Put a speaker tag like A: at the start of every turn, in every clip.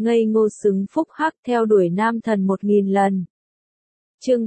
A: ngây ngô xứng phúc hắc theo đuổi nam thần 1000 lần. Chương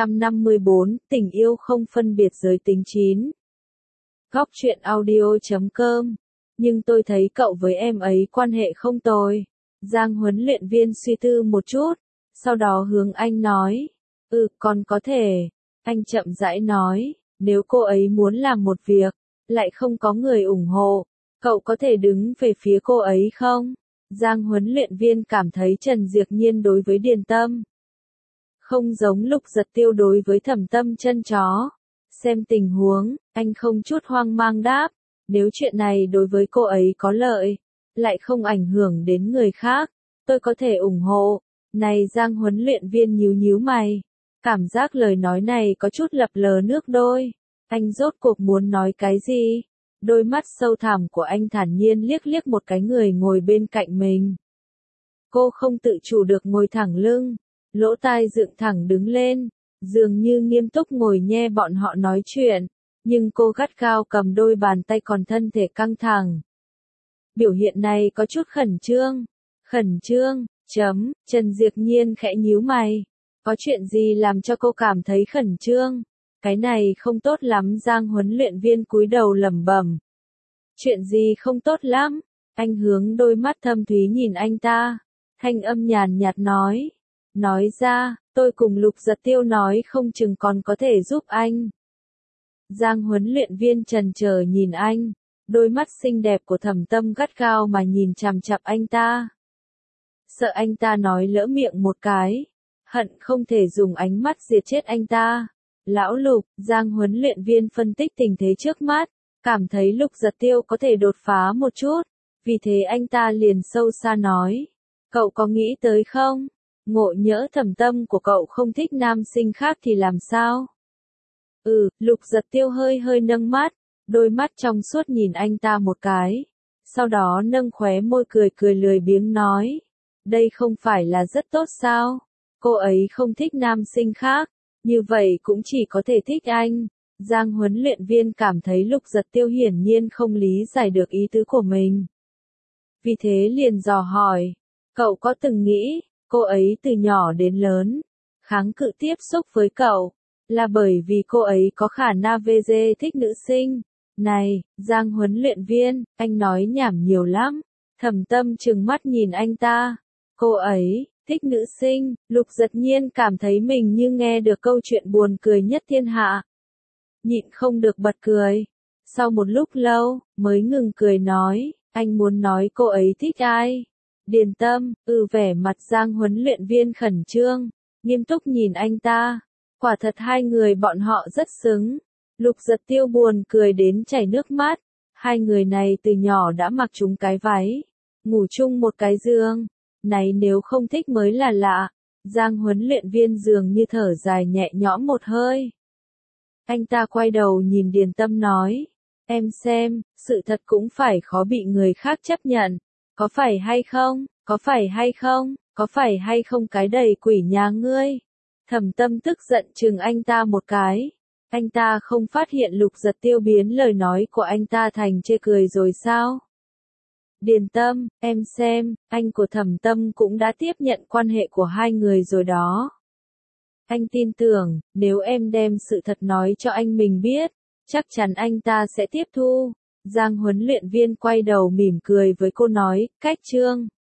A: 354, tình yêu không phân biệt giới tính 9. Góc truyện audio.com. Nhưng tôi thấy cậu với em ấy quan hệ không tồi. Giang huấn luyện viên suy tư một chút, sau đó hướng anh nói. Còn có thể. Anh chậm rãi nói, nếu cô ấy muốn làm một việc, lại không có người ủng hộ, cậu có thể đứng về phía cô ấy không? Giang huấn luyện viên cảm thấy Trần Diệp Nhiên đối với Điền Tâm không giống Lục Giật Tiêu đối với Thẩm Tâm chân chó. Xem tình huống, anh không chút hoang mang đáp, nếu chuyện này đối với cô ấy có lợi, lại không ảnh hưởng đến người khác, tôi có thể ủng hộ. Này Giang huấn luyện viên nhíu nhíu mày, cảm giác lời nói này có chút lập lờ nước đôi. Anh rốt cuộc muốn nói cái gì? Đôi mắt sâu thẳm của anh thản nhiên liếc liếc một cái người ngồi bên cạnh mình. Cô không tự chủ được ngồi thẳng lưng, lỗ tai dựng thẳng đứng lên, dường như nghiêm túc ngồi nghe bọn họ nói chuyện, nhưng cô gắt gao cầm đôi bàn tay còn thân thể căng thẳng. Biểu hiện này có chút khẩn trương. Khẩn trương, Trần Diệp Nhiên khẽ nhíu mày. Có chuyện gì làm cho cô cảm thấy khẩn trương? Cái này không tốt lắm. Giang huấn luyện viên cúi đầu lẩm bẩm. Chuyện gì không tốt lắm? Anh hướng đôi mắt thâm thúy nhìn anh ta. Thanh âm nhàn nhạt nói. Nói ra, tôi cùng Lục Giật Tiêu nói không chừng còn có thể giúp anh. Giang huấn luyện viên chần chờ nhìn anh. Đôi mắt xinh đẹp của Thẩm Tâm gắt gao mà nhìn chằm chằm anh ta. Sợ anh ta nói lỡ miệng một cái. Hận không thể dùng ánh mắt diệt chết anh ta. Lão Lục, Giang huấn luyện viên phân tích tình thế trước mắt, cảm thấy Lục Giật Tiêu có thể đột phá một chút, vì thế anh ta liền sâu xa nói. Cậu có nghĩ tới không? Ngộ nhỡ Thẩm Tâm của cậu không thích nam sinh khác thì làm sao? Lục Giật Tiêu hơi hơi nâng mắt, đôi mắt trong suốt nhìn anh ta một cái, sau đó nâng khóe môi cười lười biếng nói. Đây không phải là rất tốt sao? Cô ấy không thích nam sinh khác, như vậy cũng chỉ có thể thích anh. Giang huấn luyện viên cảm thấy Lục Giật Tiêu hiển nhiên không lý giải được ý tứ của mình. Vì thế liền dò hỏi, cậu có từng nghĩ, cô ấy từ nhỏ đến lớn, kháng cự tiếp xúc với cậu, là bởi vì cô ấy có khả năng thích nữ sinh? Này, Giang huấn luyện viên, anh nói nhảm nhiều lắm. Thẩm Tâm trừng mắt nhìn anh ta. Cô ấy thích nữ sinh? Lục Giật Nhiên cảm thấy mình như nghe được câu chuyện buồn cười nhất thiên hạ. Nhịn không được bật cười. Sau một lúc lâu, mới ngừng cười nói, anh muốn nói cô ấy thích ai? Điền Tâm. Vẻ mặt Giang huấn luyện viên khẩn trương, nghiêm túc nhìn anh ta. Quả thật hai người bọn họ rất xứng. Lục Giật Tiêu buồn cười đến chảy nước mắt. Hai người này từ nhỏ đã mặc chung cái váy, ngủ chung một cái giường. Này nếu không thích mới là lạ. Giang huấn luyện viên dường như thở dài nhẹ nhõm một hơi. Anh ta quay đầu nhìn Điền Tâm nói. Em xem, sự thật cũng phải khó bị người khác chấp nhận. Có phải hay không? Có phải hay không? Có phải hay không cái đầy quỷ nhà ngươi? Thẩm Tâm tức giận chừng anh ta một cái. Anh ta không phát hiện Lục Giật Tiêu biến lời nói của anh ta thành chê cười rồi sao? Điền Tâm, em xem, anh của Thẩm Tâm cũng đã tiếp nhận quan hệ của hai người rồi đó. Anh tin tưởng, nếu em đem sự thật nói cho anh mình biết, chắc chắn anh ta sẽ tiếp thu. Giang huấn luyện viên quay đầu mỉm cười với cô nói, cách chương.